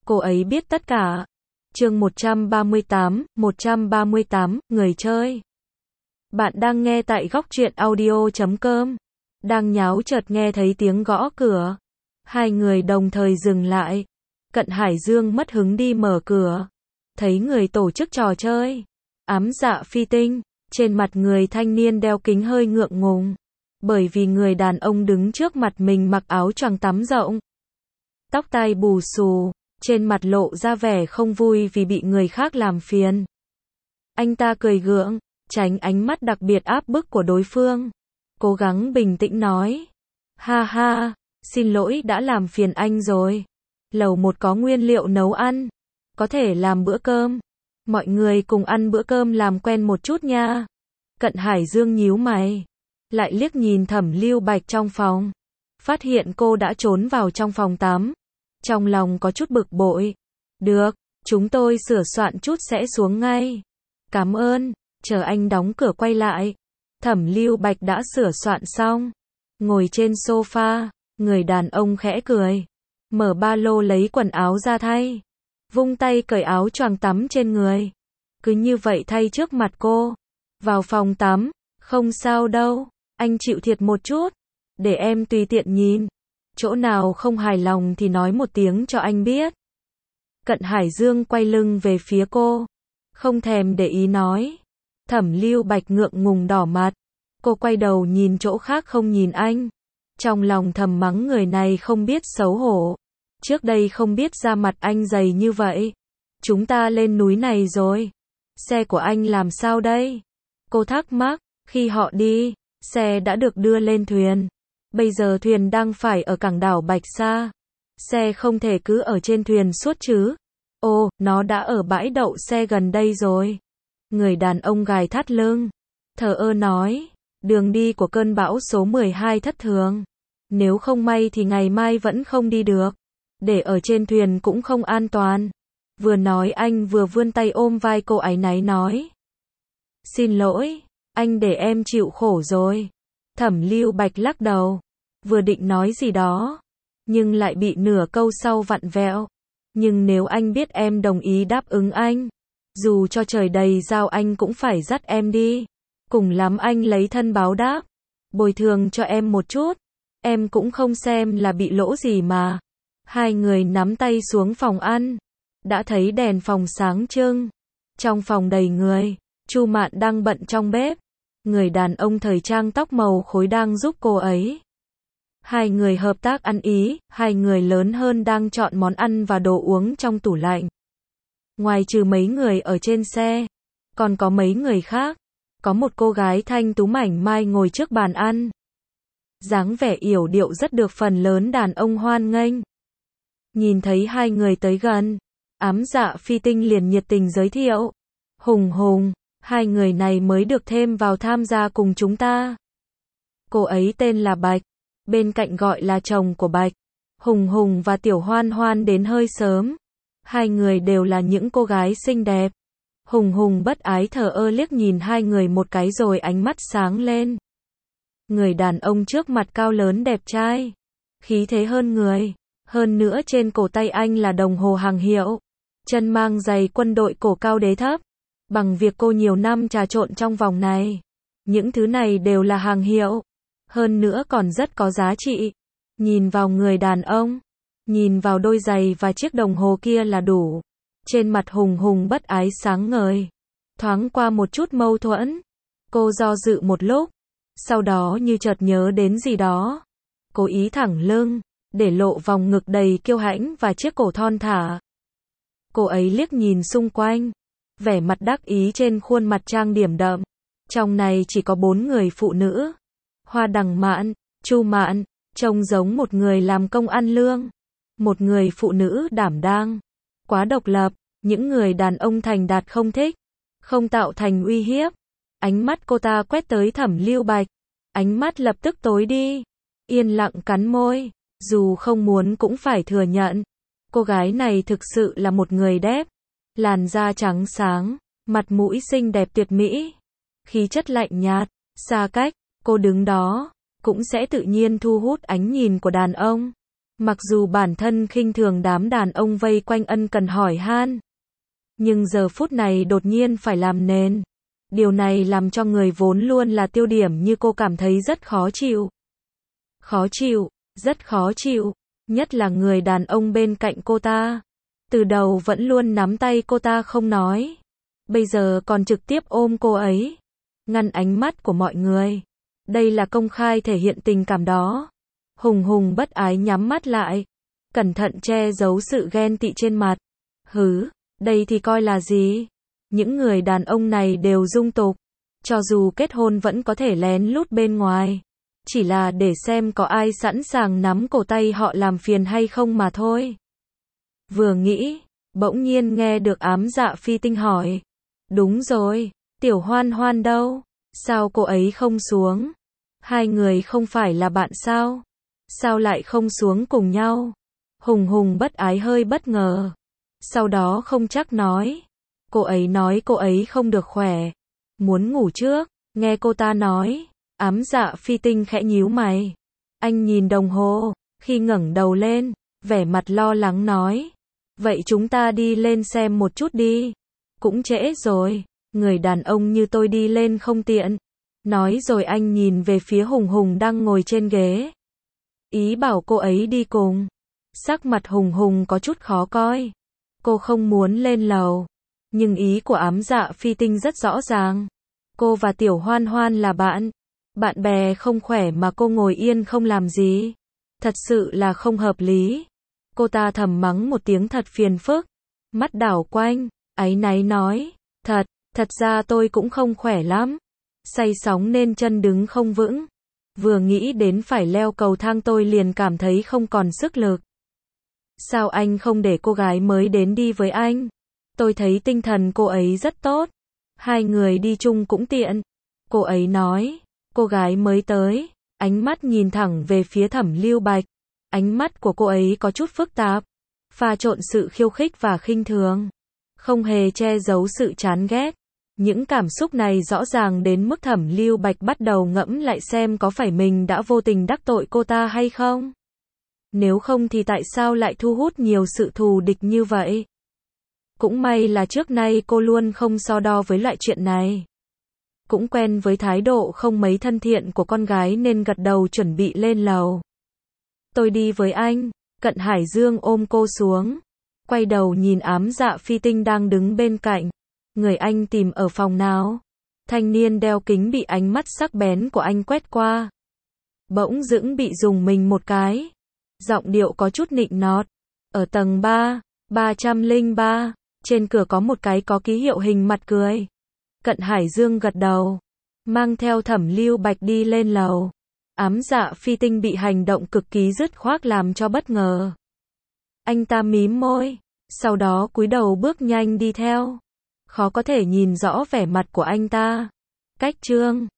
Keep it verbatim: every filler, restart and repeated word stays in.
cô ấy biết tất cả. Chương một trăm ba mươi tám, một trăm ba mươi tám, người chơi. Bạn đang nghe tại góc truyện audio chấm com. Đang nháo chợt nghe thấy tiếng gõ cửa. Hai người đồng thời dừng lại. Cận Hải Dương mất hứng đi mở cửa. Thấy người tổ chức trò chơi. Ám Dạ Phi Tinh. Trên mặt người thanh niên đeo kính hơi ngượng ngùng. Bởi vì người đàn ông đứng trước mặt mình mặc áo choàng tắm rộng. Tóc tai bù xù. Trên mặt lộ ra vẻ không vui vì bị người khác làm phiền. Anh ta cười gượng, tránh ánh mắt đặc biệt áp bức của đối phương. Cố gắng bình tĩnh nói. Ha ha, xin lỗi đã làm phiền anh rồi. Lầu một có nguyên liệu nấu ăn. Có thể làm bữa cơm. Mọi người cùng ăn bữa cơm làm quen một chút nha. Cận Hải Dương nhíu mày. Lại liếc nhìn Thẩm Lưu Bạch trong phòng. Phát hiện cô đã trốn vào trong phòng tắm. Trong lòng có chút bực bội. Được, chúng tôi sửa soạn chút sẽ xuống ngay. Cảm ơn, chờ anh đóng cửa quay lại. Thẩm Lưu Bạch đã sửa soạn xong. Ngồi trên sofa, người đàn ông khẽ cười. Mở ba lô lấy quần áo ra thay. Vung tay cởi áo choàng tắm trên người. Cứ như vậy thay trước mặt cô. Vào phòng tắm, không sao đâu, anh chịu thiệt một chút. Để em tùy tiện nhìn. Chỗ nào không hài lòng thì nói một tiếng cho anh biết. Cận Hải Dương quay lưng về phía cô. Không thèm để ý nói. Thẩm Lưu Bạch ngượng ngùng đỏ mặt. Cô quay đầu nhìn chỗ khác không nhìn anh. Trong lòng thầm mắng người này không biết xấu hổ. Trước đây không biết da mặt anh dày như vậy. Chúng ta lên núi này rồi. Xe của anh làm sao đây? Cô thắc mắc, khi họ đi, xe đã được đưa lên thuyền. Bây giờ thuyền đang phải ở cảng đảo Bạch Sa. Xe không thể cứ ở trên thuyền suốt chứ. Ồ, nó đã ở bãi đậu xe gần đây rồi. Người đàn ông gài thắt lưng. Thờ ơ nói. Đường đi của cơn bão số mười hai thất thường. Nếu không may thì ngày mai vẫn không đi được. Để ở trên thuyền cũng không an toàn. Vừa nói anh vừa vươn tay ôm vai cô áy náy nói. Xin lỗi, anh để em chịu khổ rồi. Thẩm Lưu Bạch lắc đầu. Vừa định nói gì đó. Nhưng lại bị nửa câu sau vặn vẹo. Nhưng nếu anh biết em đồng ý đáp ứng anh. Dù cho trời đầy dao anh cũng phải dắt em đi. Cùng lắm anh lấy thân báo đáp. Bồi thường cho em một chút. Em cũng không xem là bị lỗ gì mà. Hai người nắm tay xuống phòng ăn. Đã thấy đèn phòng sáng trưng. Trong phòng đầy người. Chu Mạn đang bận trong bếp. Người đàn ông thời trang tóc màu khối đang giúp cô ấy. Hai người hợp tác ăn ý, hai người lớn hơn đang chọn món ăn và đồ uống trong tủ lạnh. Ngoài trừ mấy người ở trên xe, còn có mấy người khác. Có một cô gái thanh tú mảnh mai ngồi trước bàn ăn. Dáng vẻ yểu điệu rất được phần lớn đàn ông hoan nghênh. Nhìn thấy hai người tới gần, Ám Dạ Phi Tinh liền nhiệt tình giới thiệu. Hùng Hùng, hai người này mới được thêm vào tham gia cùng chúng ta. Cô ấy tên là Bạch. Bên cạnh gọi là chồng của Bạch. Hùng Hùng và Tiểu Hoan Hoan đến hơi sớm. Hai người đều là những cô gái xinh đẹp. Hùng Hùng bất ái thờ ơ liếc nhìn hai người một cái rồi ánh mắt sáng lên. Người đàn ông trước mặt cao lớn đẹp trai. Khí thế hơn người. Hơn nữa trên cổ tay anh là đồng hồ hàng hiệu. Chân mang giày quân đội cổ cao đế thấp. Bằng việc cô nhiều năm trà trộn trong vòng này. Những thứ này đều là hàng hiệu. Hơn nữa còn rất có giá trị. Nhìn vào người đàn ông. Nhìn vào đôi giày và chiếc đồng hồ kia là đủ. Trên mặt Hùng Hùng bất ái sáng ngời. Thoáng qua một chút mâu thuẫn. Cô do dự một lúc. Sau đó như chợt nhớ đến gì đó. Cố ý thẳng lưng. Để lộ vòng ngực đầy kiêu hãnh và chiếc cổ thon thả. Cô ấy liếc nhìn xung quanh. Vẻ mặt đắc ý trên khuôn mặt trang điểm đậm. Trong này chỉ có bốn người phụ nữ. Hoa Đằng Mạn, Chu Mạn, trông giống một người làm công ăn lương. Một người phụ nữ đảm đang. Quá độc lập, những người đàn ông thành đạt không thích. Không tạo thành uy hiếp. Ánh mắt cô ta quét tới Thẩm Lưu Bạch. Ánh mắt lập tức tối đi. Yên lặng cắn môi. Dù không muốn cũng phải thừa nhận. Cô gái này thực sự là một người đẹp. Làn da trắng sáng. Mặt mũi xinh đẹp tuyệt mỹ. Khí chất lạnh nhạt. Xa cách. Cô đứng đó. Cũng sẽ tự nhiên thu hút ánh nhìn của đàn ông. Mặc dù bản thân khinh thường đám đàn ông vây quanh ân cần hỏi han, nhưng giờ phút này đột nhiên phải làm nền. Điều này làm cho người vốn luôn là tiêu điểm như cô cảm thấy rất khó chịu. Khó chịu, rất khó chịu, nhất là người đàn ông bên cạnh cô ta. Từ đầu vẫn luôn nắm tay cô ta không nói, bây giờ còn trực tiếp ôm cô ấy, ngăn ánh mắt của mọi người. Đây là công khai thể hiện tình cảm đó. Hùng Hùng bất ái nhắm mắt lại, cẩn thận che giấu sự ghen tị trên mặt. Hứ, đây thì coi là gì? Những người đàn ông này đều dung tục, cho dù kết hôn vẫn có thể lén lút bên ngoài, chỉ là để xem có ai sẵn sàng nắm cổ tay họ làm phiền hay không mà thôi. Vừa nghĩ, bỗng nhiên nghe được Ám Dạ Phi Tinh hỏi. Đúng rồi, Tiểu Hoan Hoan đâu? Sao cô ấy không xuống? Hai người không phải là bạn sao? Sao lại không xuống cùng nhau? Hùng Hùng bất ái hơi bất ngờ. Sau đó không chắc nói. Cô ấy nói cô ấy không được khỏe, muốn ngủ trước. Nghe cô ta nói, Ám Dạ Phi Tinh khẽ nhíu mày. Anh nhìn đồng hồ, khi ngẩng đầu lên, vẻ mặt lo lắng nói. Vậy chúng ta đi lên xem một chút đi. Cũng trễ rồi, người đàn ông như tôi đi lên không tiện. Nói rồi anh nhìn về phía Hùng Hùng đang ngồi trên ghế. Ý bảo cô ấy đi cùng. Sắc mặt Hùng Hùng có chút khó coi. Cô không muốn lên lầu. Nhưng ý của Ám Dạ Phi Tinh rất rõ ràng. Cô và Tiểu Hoan Hoan là bạn. Bạn bè không khỏe mà cô ngồi yên không làm gì. Thật sự là không hợp lý. Cô ta thầm mắng một tiếng thật phiền phức. Mắt đảo quanh, áy náy nói. Thật, thật ra tôi cũng không khỏe lắm. Say sóng nên chân đứng không vững. Vừa nghĩ đến phải leo cầu thang tôi liền cảm thấy không còn sức lực. Sao anh không để cô gái mới đến đi với anh? Tôi thấy tinh thần cô ấy rất tốt. Hai người đi chung cũng tiện. Cô ấy nói. Cô gái mới tới, ánh mắt nhìn thẳng về phía Thẩm Lưu Bạch. Ánh mắt của cô ấy có chút phức tạp, pha trộn sự khiêu khích và khinh thường, không hề che giấu sự chán ghét. Những cảm xúc này rõ ràng đến mức Thẩm Lưu Bạch bắt đầu ngẫm lại xem có phải mình đã vô tình đắc tội cô ta hay không. Nếu không thì tại sao lại thu hút nhiều sự thù địch như vậy? Cũng may là trước nay cô luôn không so đo với loại chuyện này. Cũng quen với thái độ không mấy thân thiện của con gái nên gật đầu chuẩn bị lên lầu. Tôi đi với anh. Cận Hải Dương ôm cô xuống, quay đầu nhìn Ám Dạ Phi Tinh đang đứng bên cạnh. Người anh tìm ở phòng nào? Thanh niên đeo kính bị ánh mắt sắc bén của anh quét qua, bỗng dưng bị rùng mình một cái. Giọng điệu có chút nịnh nọt. Ở tầng ba, ba trăm lẻ ba, trên cửa có một cái có ký hiệu hình mặt cười. Cận Hải Dương gật đầu, mang theo Thẩm Lưu Bạch đi lên lầu. Ám Dạ Phi Tinh bị hành động cực kỳ dứt khoát làm cho bất ngờ. Anh ta mím môi, sau đó cúi đầu bước nhanh đi theo. Khó có thể nhìn rõ vẻ mặt của anh ta. Cách chương